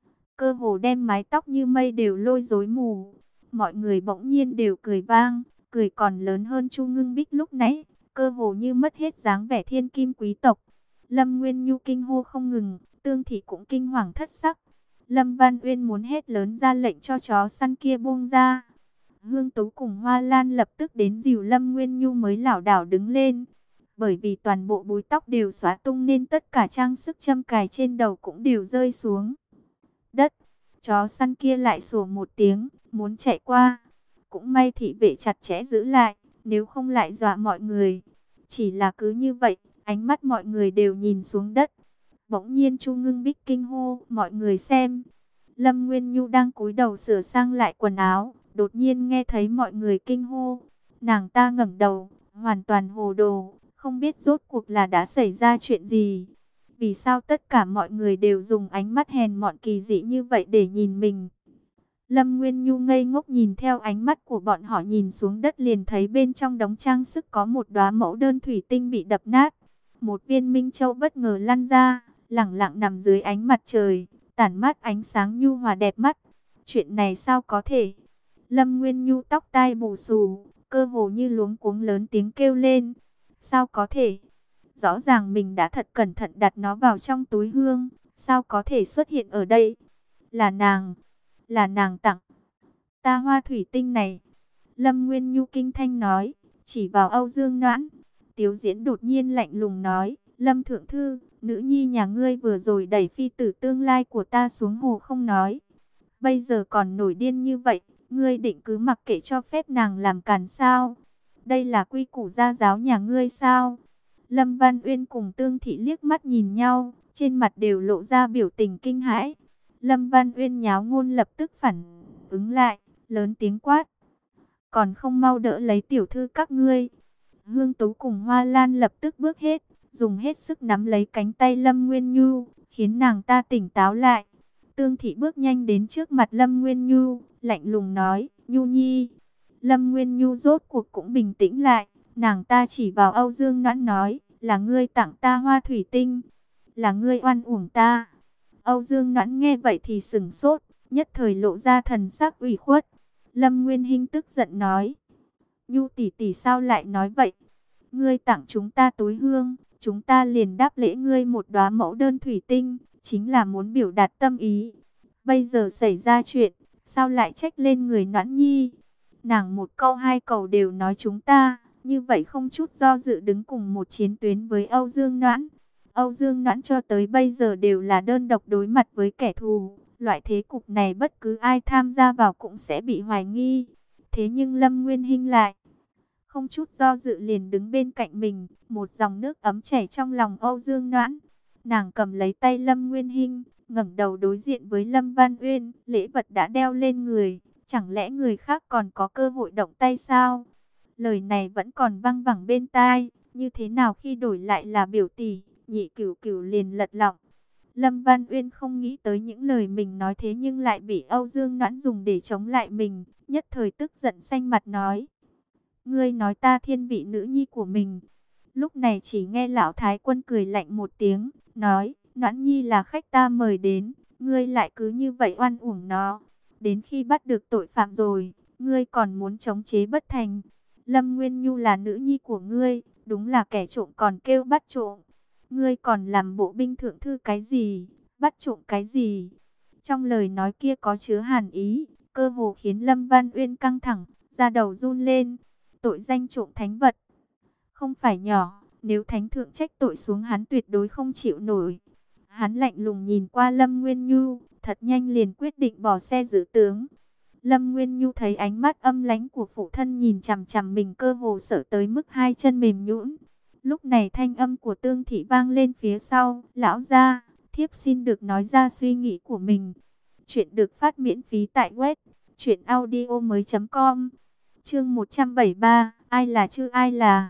cơ hồ đem mái tóc như mây đều lôi rối mù. Mọi người bỗng nhiên đều cười vang, cười còn lớn hơn Chu Ngưng Bích lúc nãy, cơ hồ như mất hết dáng vẻ thiên kim quý tộc. Lâm Nguyên Nhu kinh hô không ngừng, Tương Thị cũng kinh hoàng thất sắc. Lâm Văn Uyên muốn hét lớn ra lệnh cho chó săn kia buông ra. Hương Tú cùng Hoa Lan lập tức đến dìu Lâm Nguyên Nhu mới lảo đảo đứng lên. Bởi vì toàn bộ búi tóc đều xóa tung nên tất cả trang sức châm cài trên đầu cũng đều rơi xuống đất. Chó săn kia lại sủa một tiếng, muốn chạy qua. Cũng may thị vệ chặt chẽ giữ lại, nếu không lại dọa mọi người. Chỉ là cứ như vậy, ánh mắt mọi người đều nhìn xuống đất. Bỗng nhiên Chu Ngưng Bích kinh hô, mọi người xem. Lâm Nguyên Nhu đang cúi đầu sửa sang lại quần áo, đột nhiên nghe thấy mọi người kinh hô. Nàng ta ngẩng đầu, hoàn toàn hồ đồ, không biết rốt cuộc là đã xảy ra chuyện gì. Vì sao tất cả mọi người đều dùng ánh mắt hèn mọn kỳ dị như vậy để nhìn mình? Lâm Nguyên Nhu ngây ngốc nhìn theo ánh mắt của bọn họ nhìn xuống đất, liền thấy bên trong đống trang sức có một đóa mẫu đơn thủy tinh bị đập nát. Một viên minh châu bất ngờ lăn ra, lẳng lặng nằm dưới ánh mặt trời, tản mát ánh sáng nhu hòa đẹp mắt. Chuyện này sao có thể? Lâm Nguyên Nhu tóc tai bù xù, cơ hồ như luống cuống lớn tiếng kêu lên. Sao có thể? Rõ ràng mình đã thật cẩn thận đặt nó vào trong túi hương, sao có thể xuất hiện ở đây? Là nàng, là nàng tặng ta hoa thủy tinh này. Lâm Nguyên Nhu kinh thanh nói, chỉ vào Âu Dương Noãn. Tiếu Diễn đột nhiên lạnh lùng nói, Lâm Thượng Thư, nữ nhi nhà ngươi vừa rồi đẩy phi tử tương lai của ta xuống hồ không nói. Bây giờ còn nổi điên như vậy, ngươi định cứ mặc kệ cho phép nàng làm càn sao? Đây là quy củ gia giáo nhà ngươi sao? Lâm Văn Uyên cùng Tương Thị liếc mắt nhìn nhau, trên mặt đều lộ ra biểu tình kinh hãi. Lâm Văn Uyên nháo ngôn lập tức phản ứng lại, lớn tiếng quát. Còn không mau đỡ lấy tiểu thư các ngươi. Hương Tú cùng Hoa Lan lập tức bước hết, dùng hết sức nắm lấy cánh tay Lâm Nguyên Nhu, khiến nàng ta tỉnh táo lại. Tương Thị bước nhanh đến trước mặt Lâm Nguyên Nhu, lạnh lùng nói, Nhu Nhi. Lâm Nguyên Nhu rốt cuộc cũng bình tĩnh lại, nàng ta chỉ vào Âu Dương Noãn nói, là ngươi tặng ta hoa thủy tinh, là ngươi oan uổng ta. Âu Dương Noãn nghe vậy thì sửng sốt, nhất thời lộ ra thần sắc ủy khuất. Lâm Nguyên Hinh tức giận nói, Nhu tỷ tỷ sao lại nói vậy? Ngươi tặng chúng ta túi hương, chúng ta liền đáp lễ ngươi một đóa mẫu đơn thủy tinh, chính là muốn biểu đạt tâm ý. Bây giờ xảy ra chuyện, sao lại trách lên người Noãn Nhi? Nàng một câu hai câu đều nói chúng ta, như vậy không chút do dự đứng cùng một chiến tuyến với Âu Dương Noãn. Âu Dương Noãn cho tới bây giờ đều là đơn độc đối mặt với kẻ thù. Loại thế cục này bất cứ ai tham gia vào cũng sẽ bị hoài nghi. Thế nhưng Lâm Nguyên Hinh lại không chút do dự liền đứng bên cạnh mình, một dòng nước ấm chảy trong lòng Âu Dương Noãn. Nàng cầm lấy tay Lâm Nguyên Hinh, ngẩng đầu đối diện với Lâm Văn Uyên, lễ vật đã đeo lên người, chẳng lẽ người khác còn có cơ hội động tay sao? Lời này vẫn còn văng vẳng bên tai, như thế nào khi đổi lại là biểu tỷ, Nhị Cửu Cửu liền lật lọng. Lâm Văn Uyên không nghĩ tới những lời mình nói thế nhưng lại bị Âu Dương Noãn dùng để chống lại mình, nhất thời tức giận xanh mặt nói. Ngươi nói ta thiên vị nữ nhi của mình. Lúc này chỉ nghe lão thái quân cười lạnh một tiếng, nói, Noãn Nhi là khách ta mời đến, ngươi lại cứ như vậy oan uổng nó. Đến khi bắt được tội phạm rồi, ngươi còn muốn chống chế bất thành. Lâm Nguyên Nhu là nữ nhi của ngươi, đúng là kẻ trộm còn kêu bắt trộm. Ngươi còn làm bộ binh thượng thư cái gì, bắt trộm cái gì? Trong lời nói kia có chứa hàn ý, cơ hồ khiến Lâm Văn Uyên căng thẳng, da đầu run lên. Tội danh trộm thánh vật không phải nhỏ, nếu thánh thượng trách tội xuống hắn tuyệt đối không chịu nổi. Hắn lạnh lùng nhìn qua Lâm Nguyên Nhu, thật nhanh liền quyết định bỏ xe giữ tướng. Lâm Nguyên Nhu thấy ánh mắt âm lãnh của phụ thân nhìn chằm chằm mình, cơ hồ sợ tới mức hai chân mềm nhũn. Lúc này thanh âm của Tương Thị vang lên phía sau, lão gia, thiếp xin được nói ra suy nghĩ của mình. Chuyện được phát miễn phí tại web truyện audio mới chấm com. Chương một trăm bảy mươi ba, ai là chứ ai là?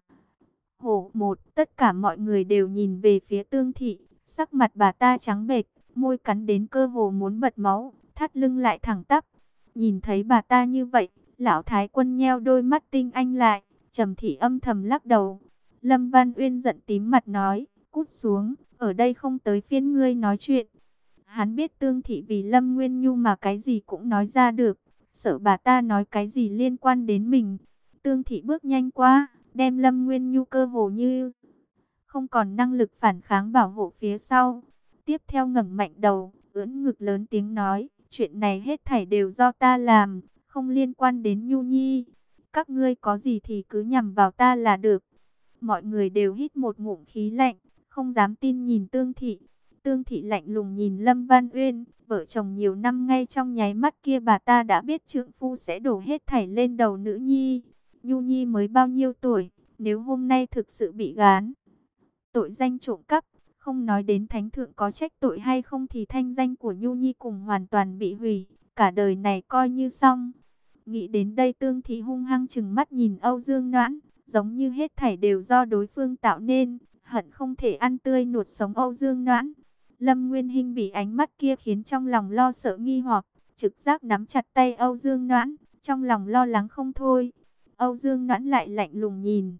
Hổ một, tất cả mọi người đều nhìn về phía Tương Thị, sắc mặt bà ta trắng bệch, môi cắn đến cơ hồ muốn bật máu, thắt lưng lại thẳng tắp. Nhìn thấy bà ta như vậy, lão thái quân nheo đôi mắt tinh anh lại, Trầm Thị âm thầm lắc đầu. Lâm Văn Uyên giận tím mặt nói, cút xuống, ở đây không tới phiên ngươi nói chuyện. Hắn biết Tương Thị vì Lâm Nguyên Nhu mà cái gì cũng nói ra được, sợ bà ta nói cái gì liên quan đến mình. Tương Thị bước nhanh qua, đem Lâm Nguyên Nhu cơ hồ như không còn năng lực phản kháng bảo hộ phía sau. Tiếp theo ngẩng mạnh đầu, ưỡn ngực lớn tiếng nói, chuyện này hết thảy đều do ta làm, không liên quan đến Nhu Nhi. Các ngươi có gì thì cứ nhằm vào ta là được. Mọi người đều hít một ngụm khí lạnh, không dám tin nhìn Tương Thị. Tương Thị lạnh lùng nhìn Lâm Văn Uyên, vợ chồng nhiều năm, ngay trong nháy mắt kia bà ta đã biết trượng phu sẽ đổ hết thảy lên đầu nữ nhi. Nhu Nhi mới bao nhiêu tuổi, nếu hôm nay thực sự bị gán tội danh trộm cắp, không nói đến thánh thượng có trách tội hay không thì thanh danh của Nhu Nhi cùng hoàn toàn bị hủy, cả đời này coi như xong. Nghĩ đến đây Tương Thị hung hăng trừng mắt nhìn Âu Dương Noãn, giống như hết thảy đều do đối phương tạo nên, hận không thể ăn tươi nuốt sống Âu Dương Noãn. Lâm Nguyên Hinh bị ánh mắt kia khiến trong lòng lo sợ nghi hoặc, trực giác nắm chặt tay Âu Dương Noãn, trong lòng lo lắng không thôi. Âu Dương Noãn lại lạnh lùng nhìn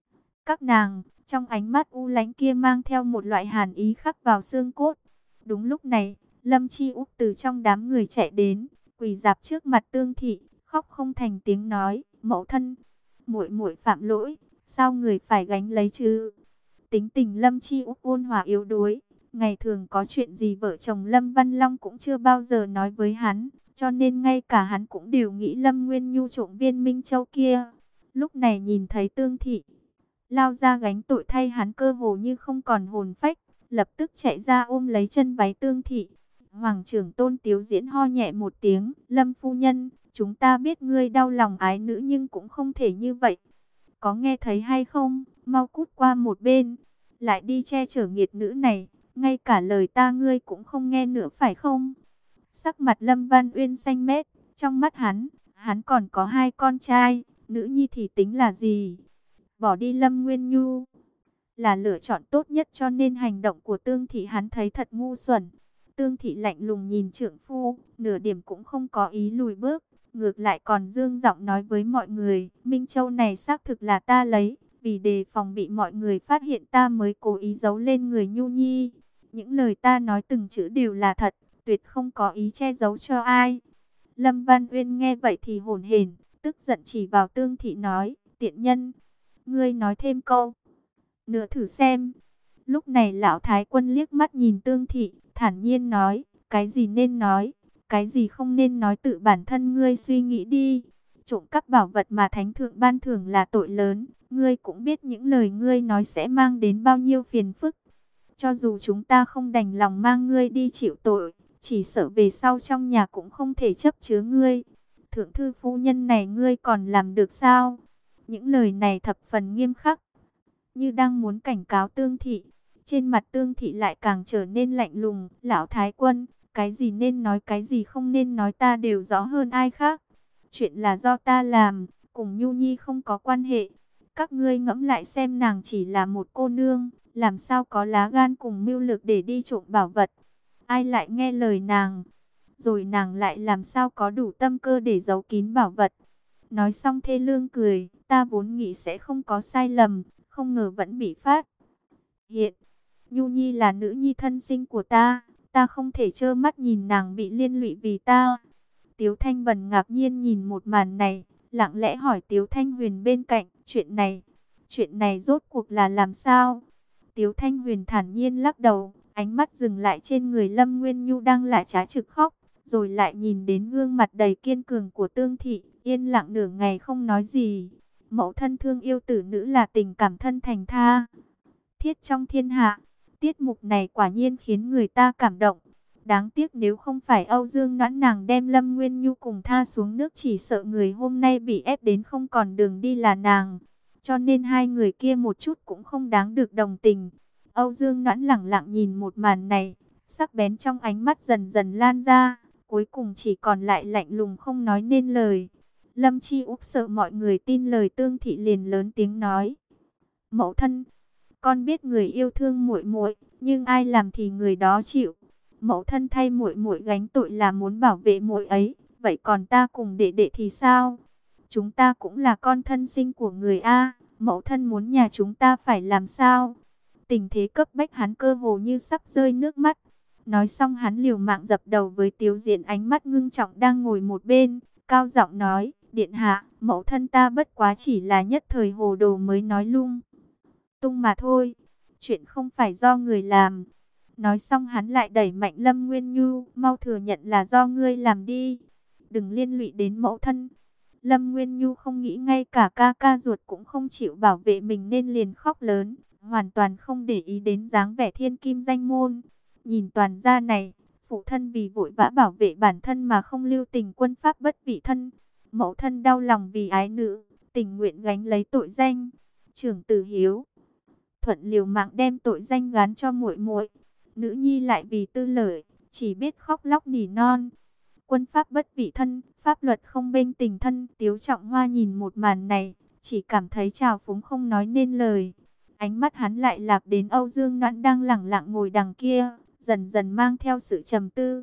các nàng, trong ánh mắt u lãnh kia mang theo một loại hàn ý khắc vào xương cốt. Đúng lúc này, Lâm Chi Úc từ trong đám người chạy đến, quỳ rạp trước mặt Tương Thị, khóc không thành tiếng nói, "Mẫu thân, muội muội phạm lỗi, sao người phải gánh lấy chứ?" Tính tình Lâm Chi Úc ôn hòa yếu đuối, ngày thường có chuyện gì vợ chồng Lâm Văn Long cũng chưa bao giờ nói với hắn, cho nên ngay cả hắn cũng đều nghĩ Lâm Nguyên Nhu trộm viên Minh Châu kia. Lúc này nhìn thấy Tương Thị lao ra gánh tội thay hắn, cơ hồ như không còn hồn phách, lập tức chạy ra ôm lấy chân váy Tương Thị. Hoàng trưởng Tôn Tiếu Diễn ho nhẹ một tiếng, "Lâm phu nhân, chúng ta biết ngươi đau lòng ái nữ nhưng cũng không thể như vậy. Có nghe thấy hay không, mau cút qua một bên, lại đi che chở nghiệt nữ này, ngay cả lời ta ngươi cũng không nghe nữa phải không?" Sắc mặt Lâm Văn Uyên xanh mét, trong mắt hắn, hắn còn có hai con trai, nữ nhi thì tính là gì? Bỏ đi Lâm Nguyên Nhu là lựa chọn tốt nhất, cho nên hành động của Tương Thị hắn thấy thật ngu xuẩn. Tương Thị lạnh lùng nhìn trượng phu, nửa điểm cũng không có ý lùi bước, ngược lại còn dương giọng nói với mọi người, "Minh Châu này xác thực là ta lấy, vì đề phòng bị mọi người phát hiện ta mới cố ý giấu lên người Nhu Nhi. Những lời ta nói từng chữ đều là thật, tuyệt không có ý che giấu cho ai." Lâm Văn Uyên nghe vậy thì hổn hển, tức giận chỉ vào Tương Thị nói, "Tiện nhân, ngươi nói thêm câu nữa thử xem." Lúc này lão thái quân liếc mắt nhìn Tương Thị, thản nhiên nói, "Cái gì nên nói, cái gì không nên nói tự bản thân ngươi suy nghĩ đi. Trộm cắp bảo vật mà thánh thượng ban thưởng là tội lớn, ngươi cũng biết những lời ngươi nói sẽ mang đến bao nhiêu phiền phức. Cho dù chúng ta không đành lòng mang ngươi đi chịu tội, chỉ sợ về sau trong nhà cũng không thể chấp chứa ngươi. Thượng thư phu nhân này ngươi còn làm được sao?" Những lời này thập phần nghiêm khắc, như đang muốn cảnh cáo Tương Thị. Trên mặt Tương Thị lại càng trở nên lạnh lùng, "Lão thái quân, cái gì nên nói cái gì không nên nói ta đều rõ hơn ai khác. Chuyện là do ta làm, cùng Nhu Nhi không có quan hệ. Các ngươi ngẫm lại xem, nàng chỉ là một cô nương, làm sao có lá gan cùng mưu lược để đi trộm bảo vật. Ai lại nghe lời nàng, rồi nàng lại làm sao có đủ tâm cơ để giấu kín bảo vật." Nói xong thê lương cười, "Ta vốn nghĩ sẽ không có sai lầm, không ngờ vẫn bị phát hiện. Nhu Nhi là nữ nhi thân sinh của ta, ta không thể trơ mắt nhìn nàng bị liên lụy vì ta." Tiếu Thanh Vân ngạc nhiên nhìn một màn này, lặng lẽ hỏi Tiếu Thanh Huyền bên cạnh, "Chuyện này, chuyện này rốt cuộc là làm sao?" Tiếu Thanh Huyền thản nhiên lắc đầu, ánh mắt dừng lại trên người Lâm Nguyên Nhu đang lã trá trực khóc, rồi lại nhìn đến gương mặt đầy kiên cường của Tương Thị, yên lặng nửa ngày không nói gì. Mẫu thân thương yêu tử nữ là tình cảm thân thành tha thiết trong thiên hạ. Tiết mục này quả nhiên khiến người ta cảm động. Đáng tiếc nếu không phải Âu Dương Noãn nàng đem Lâm Nguyên Nhu cùng tha xuống nước, chỉ sợ người hôm nay bị ép đến không còn đường đi là nàng. Cho nên hai người kia một chút cũng không đáng được đồng tình. Âu Dương Noãn lẳng lặng nhìn một màn này, sắc bén trong ánh mắt dần dần lan ra, cuối cùng chỉ còn lại lạnh lùng không nói nên lời. Lâm Chi Úc sợ mọi người tin lời Tương Thị, liền lớn tiếng nói, "Mẫu thân, con biết người yêu thương muội muội, nhưng ai làm thì người đó chịu. Mẫu thân thay muội muội gánh tội là muốn bảo vệ muội ấy, vậy còn ta cùng đệ đệ thì sao? Chúng ta cũng là con thân sinh của người a, mẫu thân muốn nhà chúng ta phải làm sao?" Tình thế cấp bách hắn cơ hồ như sắp rơi nước mắt. Nói xong hắn liều mạng dập đầu với Tiếu Diễn, ánh mắt ngưng trọng đang ngồi một bên, cao giọng nói, "Điện hạ, mẫu thân ta bất quá chỉ là nhất thời hồ đồ mới nói lung tung mà thôi. Chuyện không phải do người làm." Nói xong hắn lại đẩy mạnh Lâm Nguyên Nhu, "Mau thừa nhận là do ngươi làm đi, đừng liên lụy đến mẫu thân." Lâm Nguyên Nhu không nghĩ ngay cả ca ca ruột cũng không chịu bảo vệ mình nên liền khóc lớn, hoàn toàn không để ý đến dáng vẻ thiên kim danh môn. Nhìn toàn gia này, phụ thân vì vội vã bảo vệ bản thân mà không lưu tình quân pháp bất vị thân. Mẫu thân đau lòng vì ái nữ, tình nguyện gánh lấy tội danh. Trưởng tử Hiếu thuận liều mạng đem tội danh gán cho muội muội, nữ nhi lại vì tư lợi, chỉ biết khóc lóc nỉ non. Quân pháp bất vị thân, pháp luật không bên tình thân. Tiếu Trọng Hoa nhìn một màn này, chỉ cảm thấy trào phúng không nói nên lời. Ánh mắt hắn lại lạc đến Âu Dương Noãn đang lẳng lặng ngồi đằng kia, dần dần mang theo sự trầm tư.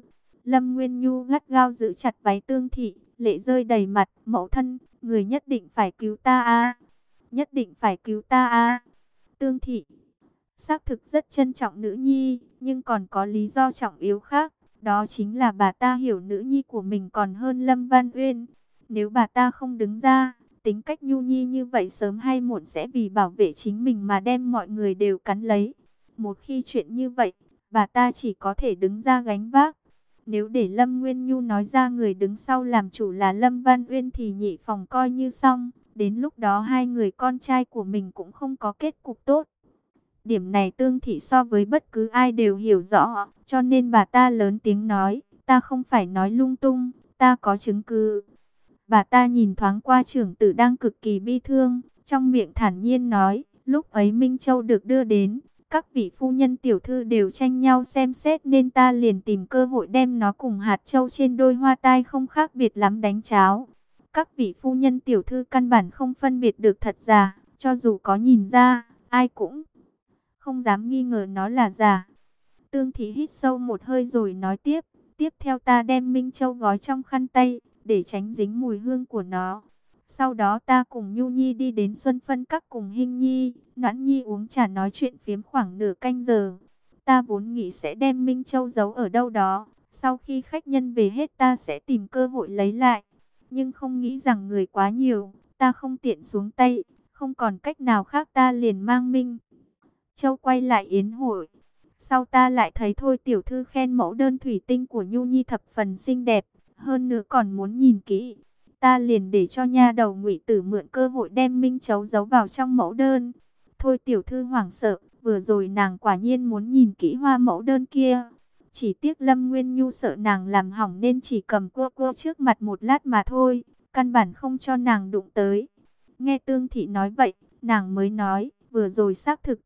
Lâm Nguyên Nhu gắt gao giữ chặt váy Tương Thị, lệ rơi đầy mặt. Mẫu thân, người nhất định phải cứu ta a, nhất định phải cứu ta a. Tương Thị xác thực rất trân trọng nữ nhi, nhưng còn có lý do trọng yếu khác. Đó chính là bà ta hiểu nữ nhi của mình còn hơn Lâm Văn Uyên. Nếu bà ta không đứng ra, tính cách nhu nhi như vậy sớm hay muộn sẽ vì bảo vệ chính mình mà đem mọi người đều cắn lấy. Một khi chuyện như vậy, bà ta chỉ có thể đứng ra gánh vác. Nếu để Lâm Nguyên Nhu nói ra người đứng sau làm chủ là Lâm Văn Uyên thì nhị phòng coi như xong. Đến lúc đó hai người con trai của mình cũng không có kết cục tốt. Điểm này Tương Thị so với bất cứ ai đều hiểu rõ, cho nên bà ta lớn tiếng nói, ta không phải nói lung tung, ta có chứng cứ. Bà ta nhìn thoáng qua trưởng tử đang cực kỳ bi thương, trong miệng thản nhiên nói, lúc ấy Minh Châu được đưa đến, các vị phu nhân tiểu thư đều tranh nhau xem xét nên ta liền tìm cơ hội đem nó cùng hạt châu trên đôi hoa tai không khác biệt lắm đánh cháo. Các vị phu nhân tiểu thư căn bản không phân biệt được thật giả, cho dù có nhìn ra, ai cũng không dám nghi ngờ nó là giả. Tương Thị hít sâu một hơi rồi nói tiếp, tiếp theo ta đem Minh Châu gói trong khăn tay, để tránh dính mùi hương của nó. Sau đó ta cùng Nhu Nhi đi đến Xuân Phân Các cùng Hinh Nhi, Noãn Nhi uống trà nói chuyện phiếm khoảng nửa canh giờ. Ta vốn nghĩ sẽ đem Minh Châu giấu ở đâu đó, sau khi khách nhân về hết ta sẽ tìm cơ hội lấy lại. Nhưng không nghĩ rằng người quá nhiều, ta không tiện xuống tay, không còn cách nào khác ta liền mang Minh Châu quay lại yến hội. Sau ta lại thấy Thôi tiểu thư khen mẫu đơn thủy tinh của Nhu Nhi thập phần xinh đẹp, hơn nữa còn muốn nhìn kỹ. Ta liền để cho nha đầu Ngụy Tử mượn cơ hội đem Minh Châu giấu vào trong mẫu đơn. Thôi tiểu thư hoảng sợ, vừa rồi nàng quả nhiên muốn nhìn kỹ hoa mẫu đơn kia. Chỉ tiếc Lâm Nguyên Nhu sợ nàng làm hỏng nên chỉ cầm cua cua trước mặt một lát mà thôi, căn bản không cho nàng đụng tới. Nghe Tương Thị nói vậy, nàng mới nói, vừa rồi xác thực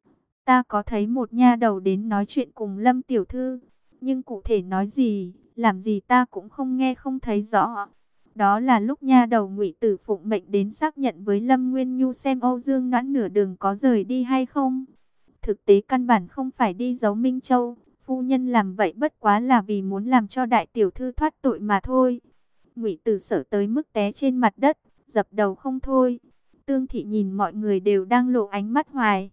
ta có thấy một nha đầu đến nói chuyện cùng Lâm tiểu thư, nhưng cụ thể nói gì, làm gì ta cũng không nghe không thấy rõ. Đó là lúc nha đầu Ngụy Tử phụng mệnh đến xác nhận với Lâm Nguyên Nhu xem Âu Dương Noãn nửa đường có rời đi hay không. Thực tế căn bản không phải đi giấu Minh Châu, phu nhân làm vậy bất quá là vì muốn làm cho đại tiểu thư thoát tội mà thôi. Ngụy Tử sợ tới mức té trên mặt đất, dập đầu không thôi. Tương Thị nhìn mọi người đều đang lộ ánh mắt hoài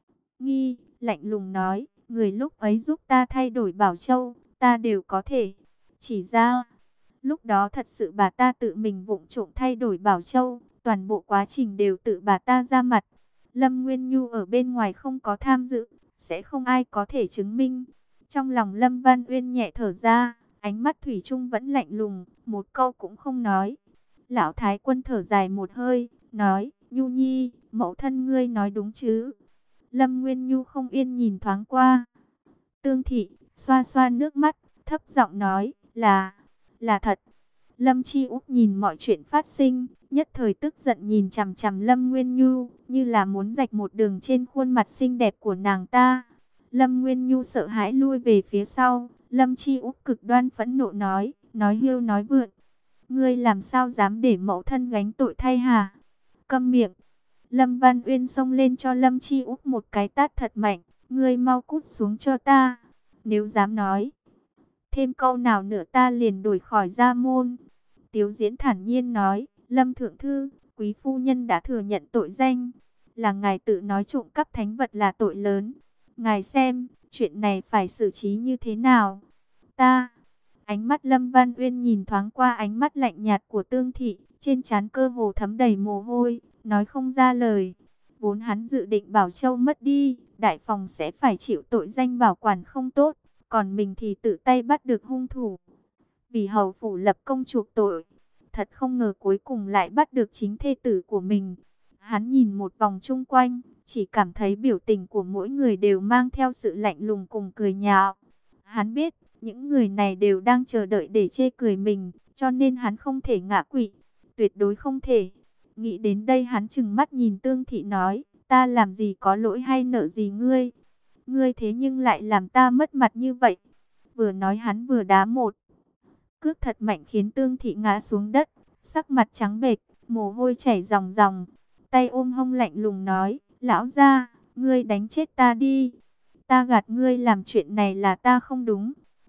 nghi, lạnh lùng nói, người lúc ấy giúp ta thay đổi Bảo Châu, ta đều có thể chỉ ra. Lúc đó thật sự bà ta tự mình vụng trộm thay đổi Bảo Châu, toàn bộ quá trình đều tự bà ta ra mặt. Lâm Nguyên Nhu ở bên ngoài không có tham dự, sẽ không ai có thể chứng minh. Trong lòng Lâm Văn Uyên nhẹ thở ra, ánh mắt thủy chung vẫn lạnh lùng, một câu cũng không nói. Lão Thái Quân thở dài một hơi, nói, Nhu Nhi, mẫu thân ngươi nói đúng chứ? Lâm Nguyên Nhu không yên nhìn thoáng qua Tương Thị, xoa xoa nước mắt, thấp giọng nói, là, là thật. Lâm Chi Úc nhìn mọi chuyện phát sinh, nhất thời tức giận nhìn chằm chằm Lâm Nguyên Nhu, như là muốn rạch một đường trên khuôn mặt xinh đẹp của nàng ta. Lâm Nguyên Nhu sợ hãi lui về phía sau, Lâm Chi Úc cực đoan phẫn nộ nói, nói hưu nói vượn. Ngươi làm sao dám để mẫu thân gánh tội thay hả? Câm miệng. Lâm Văn Uyên xông lên cho Lâm Chi Úc một cái tát thật mạnh, ngươi mau cút xuống cho ta. Nếu dám nói thêm câu nào nữa ta liền đuổi khỏi gia môn. Tiếu Diễn thản nhiên nói, Lâm Thượng Thư, quý phu nhân đã thừa nhận tội danh, là ngài tự nói trộm cắp thánh vật là tội lớn. Ngài xem, chuyện này phải xử trí như thế nào? Ta, ánh mắt Lâm Văn Uyên nhìn thoáng qua ánh mắt lạnh nhạt của Tương Thị, trên trán cơ hồ thấm đầy mồ hôi, nói không ra lời. Vốn hắn dự định Bảo Châu mất đi, đại phòng sẽ phải chịu tội danh bảo quản không tốt, còn mình thì tự tay bắt được hung thủ. Vì hầu phủ lập công chuộc tội, thật không ngờ cuối cùng lại bắt được chính thê tử của mình. Hắn nhìn một vòng chung quanh, chỉ cảm thấy biểu tình của mỗi người đều mang theo sự lạnh lùng cùng cười nhạo. Hắn biết, những người này đều đang chờ đợi để chê cười mình, cho nên hắn không thể ngã quỵ, tuyệt đối không thể. Nghĩ đến đây hắn trừng mắt nhìn Tương Thị nói, ta làm gì có lỗi hay nợ gì ngươi? Ngươi thế nhưng lại làm ta mất mặt như vậy. Vừa nói hắn vừa đá một cước thật mạnh khiến Tương Thị ngã xuống đất, sắc mặt trắng bệch, mồ hôi chảy ròng ròng, tay ôm hông lạnh lùng nói, lão gia, ngươi đánh chết ta đi. Ta gạt ngươi làm chuyện này là ta không đúng.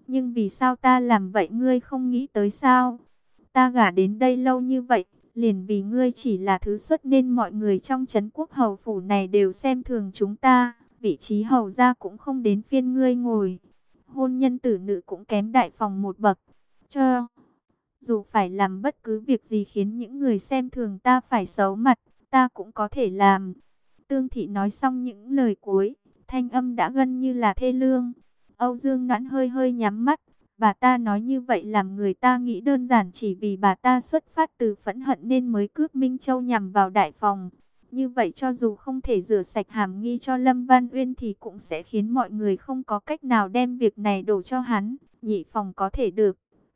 Nhưng vì sao ta làm vậy ngươi không nghĩ tới sao? Ta gả đến đây lâu như vậy, liền vì ngươi chỉ là thứ xuất nên mọi người trong trấn quốc hầu phủ này đều xem thường chúng ta. Vị trí hầu gia cũng không đến phiên ngươi ngồi. Hôn nhân tử nữ cũng kém đại phòng một bậc. Cho dù phải làm bất cứ việc gì khiến những người xem thường ta phải xấu mặt, ta cũng có thể làm. Tương Thị nói xong những lời cuối, thanh âm đã gần như là thê lương. Âu Dương Noãn hơi hơi nhắm mắt. Bà ta nói như vậy làm người ta nghĩ đơn giản chỉ vì bà ta xuất phát từ phẫn hận nên mới cướp Minh Châu nhằm vào đại phòng. Như vậy cho dù không thể rửa sạch hàm nghi cho Lâm Văn Uyên thì cũng sẽ khiến mọi người không có cách nào đem việc này đổ cho hắn. Nhị phòng có thể được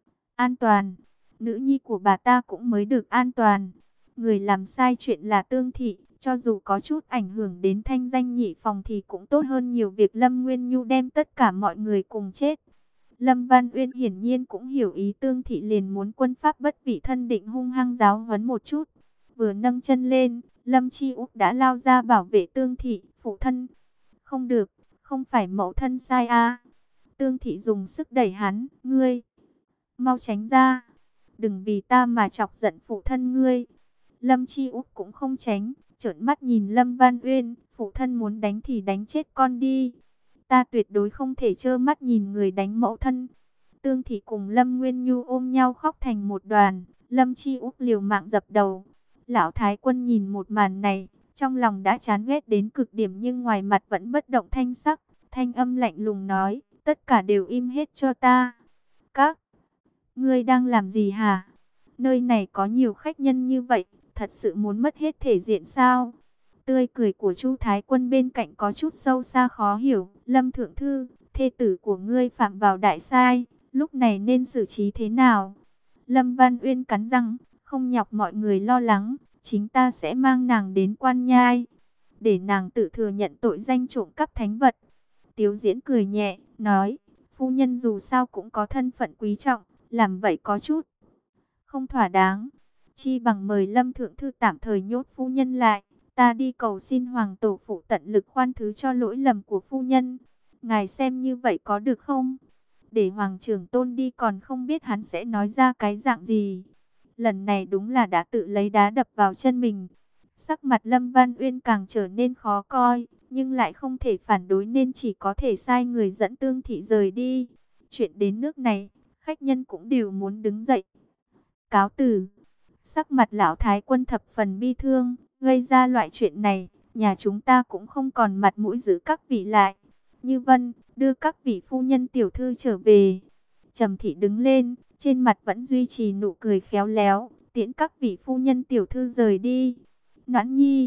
an toàn, nữ nhi của bà ta cũng mới được an toàn. Người làm sai chuyện là Tương Thị, cho dù có chút ảnh hưởng đến thanh danh nhị phòng thì cũng tốt hơn nhiều việc Lâm Nguyên Nhu đem tất cả mọi người cùng chết. Lâm Văn Uyên hiển nhiên cũng hiểu ý Tương Thị liền muốn quân pháp bất vị thân định hung hăng giáo huấn một chút. Vừa nâng chân lên, Lâm Chi Úc đã lao ra bảo vệ Tương Thị, phụ thân. Không được, không phải mẫu thân sai a. Tương Thị dùng sức đẩy hắn, ngươi, mau tránh ra. Đừng vì ta mà chọc giận phụ thân ngươi. Lâm Chi Úc cũng không tránh, trợn mắt nhìn Lâm Văn Uyên, phụ thân muốn đánh thì đánh chết con đi. Ta tuyệt đối không thể trơ mắt nhìn người đánh mẫu thân. Tương Thị cùng Lâm Nguyên Nhu ôm nhau khóc thành một đoàn. Lâm Chi Úc liều mạng dập đầu. Lão Thái Quân nhìn một màn này, trong lòng đã chán ghét đến cực điểm nhưng ngoài mặt vẫn bất động thanh sắc. Thanh âm lạnh lùng nói, tất cả đều im hết cho ta. Các ngươi đang làm gì hả? Nơi này có nhiều khách nhân như vậy, thật sự muốn mất hết thể diện sao? Tươi cười của Chu Thái Quân bên cạnh có chút sâu xa khó hiểu. Lâm Thượng Thư, thê tử của ngươi phạm vào đại sai, lúc này nên xử trí thế nào? Lâm Văn Uyên cắn răng, không nhọc mọi người lo lắng, chính ta sẽ mang nàng đến quan nhai, để nàng tự thừa nhận tội danh trộm cắp thánh vật. Tiếu Diễn cười nhẹ, nói, phu nhân dù sao cũng có thân phận quý trọng, làm vậy có chút không thỏa đáng. Chi bằng mời Lâm Thượng Thư tạm thời nhốt phu nhân lại. Ta đi cầu xin Hoàng Tổ phụ tận lực khoan thứ cho lỗi lầm của phu nhân. Ngài xem như vậy có được không? Để Hoàng Trưởng Tôn đi còn không biết hắn sẽ nói ra cái dạng gì. Lần này đúng là đã tự lấy đá đập vào chân mình. Sắc mặt Lâm Văn Uyên càng trở nên khó coi, nhưng lại không thể phản đối nên chỉ có thể sai người dẫn Tương Thị rời đi. Chuyện đến nước này, khách nhân cũng đều muốn đứng dậy cáo từ. Sắc mặt lão Thái Quân thập phần bi thương, gây ra loại chuyện này, nhà chúng ta cũng không còn mặt mũi giữ các vị lại. Như Vân, đưa các vị phu nhân tiểu thư trở về. Trầm Thị đứng lên, trên mặt vẫn duy trì nụ cười khéo léo, tiễn các vị phu nhân tiểu thư rời đi. Noãn Nhi.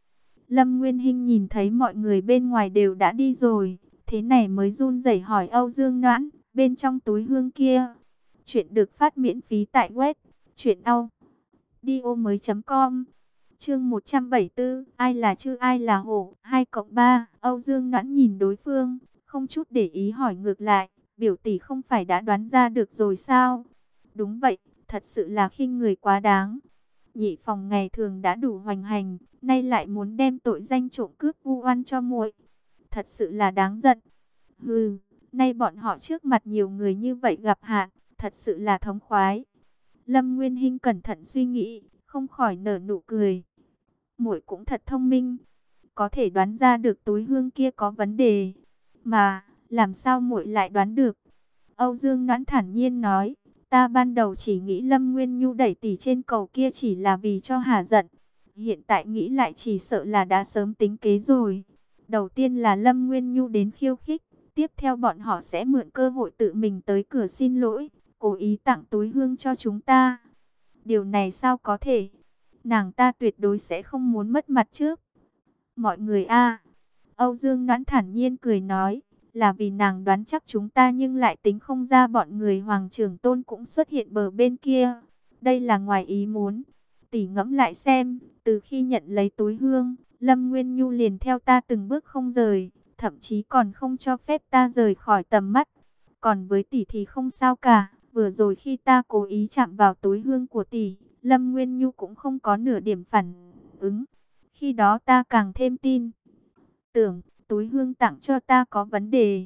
Lâm Nguyên Hinh nhìn thấy mọi người bên ngoài đều đã đi rồi, thế này mới run rẩy hỏi Âu Dương Noãn, bên trong túi hương kia. Chuyện được phát miễn phí tại web truyện audio mới com. Chương một trăm bảy mươi tư, ai là chư ai là hổ, hai cộng ba. Âu Dương Noãn nhìn đối phương, không chút để ý hỏi ngược lại, biểu tỷ không phải đã đoán ra được rồi sao? Đúng vậy, thật sự là khinh người quá đáng. Nhị phòng ngày thường đã đủ hoành hành, nay lại muốn đem tội danh trộm cướp vu oan cho muội, thật sự là đáng giận. Hừ, nay bọn họ trước mặt nhiều người như vậy gặp hạn, thật sự là thống khoái. Lâm Nguyên Hinh cẩn thận suy nghĩ, không khỏi nở nụ cười. Muội cũng thật thông minh, có thể đoán ra được túi hương kia có vấn đề. Mà, làm sao muội lại đoán được? Âu Dương Noãn thản nhiên nói, ta ban đầu chỉ nghĩ Lâm Nguyên Nhu đẩy tỷ trên cầu kia chỉ là vì cho hả giận. Hiện tại nghĩ lại chỉ sợ là đã sớm tính kế rồi. Đầu tiên là Lâm Nguyên Nhu đến khiêu khích, tiếp theo bọn họ sẽ mượn cơ hội tự mình tới cửa xin lỗi, cố ý tặng túi hương cho chúng ta. Điều này sao có thể? Nàng ta tuyệt đối sẽ không muốn mất mặt trước mọi người a. Âu Dương Noãn thản nhiên cười nói, là vì nàng đoán chắc chúng ta nhưng lại tính không ra bọn người Hoàng Trưởng Tôn cũng xuất hiện bờ bên kia. Đây là ngoài ý muốn. Tỷ ngẫm lại xem, từ khi nhận lấy túi hương, Lâm Nguyên Nhu liền theo ta từng bước không rời, thậm chí còn không cho phép ta rời khỏi tầm mắt. Còn với tỷ thì không sao cả, vừa rồi khi ta cố ý chạm vào túi hương của tỷ, Lâm Nguyên Nhu cũng không có nửa điểm phản ứng. Khi đó ta càng thêm tin tưởng túi hương tặng cho ta có vấn đề.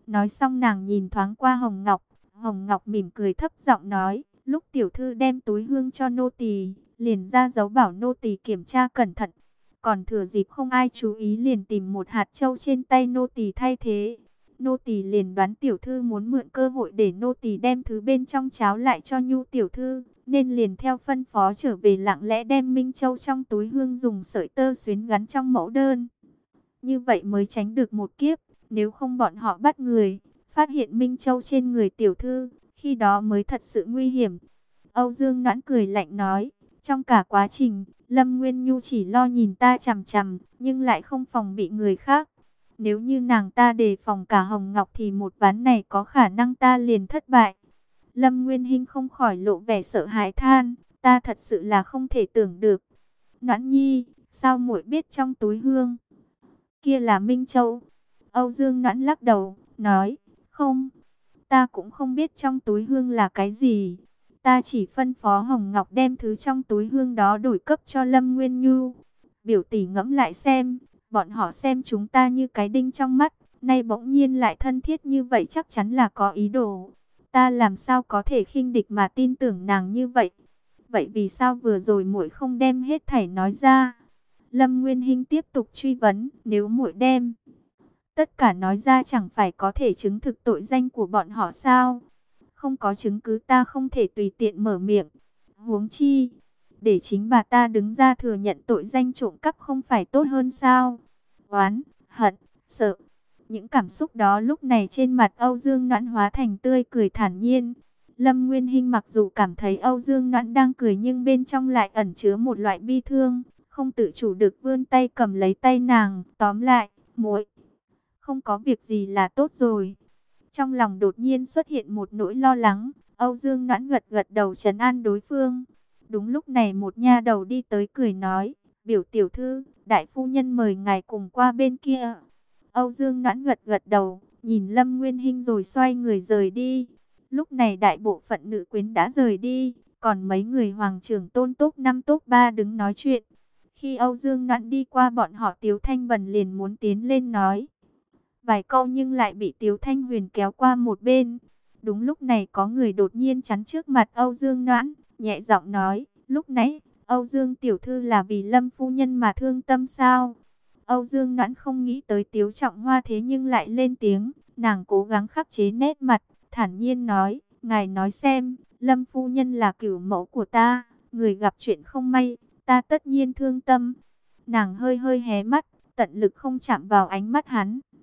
Nói xong nàng nhìn thoáng qua Hồng Ngọc. Hồng Ngọc mỉm cười thấp giọng nói, lúc tiểu thư đem túi hương cho nô tỳ, liền ra dấu bảo nô tỳ kiểm tra cẩn thận. Còn thừa dịp không ai chú ý liền tìm một hạt châu trên tay nô tỳ thay thế. Nô tỳ liền đoán tiểu thư muốn mượn cơ hội để nô tỳ đem thứ bên trong cháo lại cho Nhu tiểu thư, nên liền theo phân phó trở về lặng lẽ đem Minh Châu trong túi hương dùng sợi tơ xuyến gắn trong mẫu đơn. Như vậy mới tránh được một kiếp, nếu không bọn họ bắt người, phát hiện Minh Châu trên người tiểu thư, khi đó mới thật sự nguy hiểm. Âu Dương Noãn cười lạnh nói, trong cả quá trình, Lâm Nguyên Nhu chỉ lo nhìn ta chằm chằm, nhưng lại không phòng bị người khác. Nếu như nàng ta đề phòng cả Hồng Ngọc thì một ván này có khả năng ta liền thất bại. Lâm Nguyên Hinh không khỏi lộ vẻ sợ hãi than, ta thật sự là không thể tưởng được. Noãn Nhi, sao muội biết trong túi hương kia là Minh Châu? Âu Dương Noãn lắc đầu, nói, không, ta cũng không biết trong túi hương là cái gì. Ta chỉ phân phó Hồng Ngọc đem thứ trong túi hương đó đổi cấp cho Lâm Nguyên Nhu. Biểu tỷ ngẫm lại xem, bọn họ xem chúng ta như cái đinh trong mắt, nay bỗng nhiên lại thân thiết như vậy chắc chắn là có ý đồ. Ta làm sao có thể khinh địch mà tin tưởng nàng như vậy? Vậy vì sao vừa rồi muội không đem hết thảy nói ra? Lâm Nguyên Hinh tiếp tục truy vấn, nếu muội đem tất cả nói ra chẳng phải có thể chứng thực tội danh của bọn họ sao? Không có chứng cứ ta không thể tùy tiện mở miệng. Huống chi, để chính bà ta đứng ra thừa nhận tội danh trộm cắp không phải tốt hơn sao? Oán, hận, sợ. Những cảm xúc đó lúc này trên mặt Âu Dương Noãn hóa thành tươi cười thản nhiên. Lâm Nguyên Hinh mặc dù cảm thấy Âu Dương Noãn đang cười nhưng bên trong lại ẩn chứa một loại bi thương, không tự chủ được vươn tay cầm lấy tay nàng, tóm lại, muội, không có việc gì là tốt rồi. Trong lòng đột nhiên xuất hiện một nỗi lo lắng, Âu Dương Noãn gật gật đầu trấn an đối phương. Đúng lúc này một nha đầu đi tới cười nói, biểu tiểu thư, đại phu nhân mời ngài cùng qua bên kia. Âu Dương Noãn gật gật đầu, nhìn Lâm Nguyên Hinh rồi xoay người rời đi. Lúc này đại bộ phận nữ quyến đã rời đi, còn mấy người hoàng trưởng tôn top năm top ba đứng nói chuyện. Khi Âu Dương Noãn đi qua bọn họ, Tiếu Thanh Bần liền muốn tiến lên nói vài câu nhưng lại bị Tiếu Thanh Huyền kéo qua một bên. Đúng lúc này có người đột nhiên chắn trước mặt Âu Dương Noãn, nhẹ giọng nói, lúc nãy, Âu Dương tiểu thư là vì Lâm phu nhân mà thương tâm sao? Âu Dương Noãn không nghĩ tới Tiếu Trọng Hoa thế nhưng lại lên tiếng, nàng cố gắng khắc chế nét mặt, thản nhiên nói, ngài nói xem, Lâm phu nhân là cửu mẫu của ta, người gặp chuyện không may, ta tất nhiên thương tâm. Nàng hơi hơi hé mắt, tận lực không chạm vào ánh mắt hắn.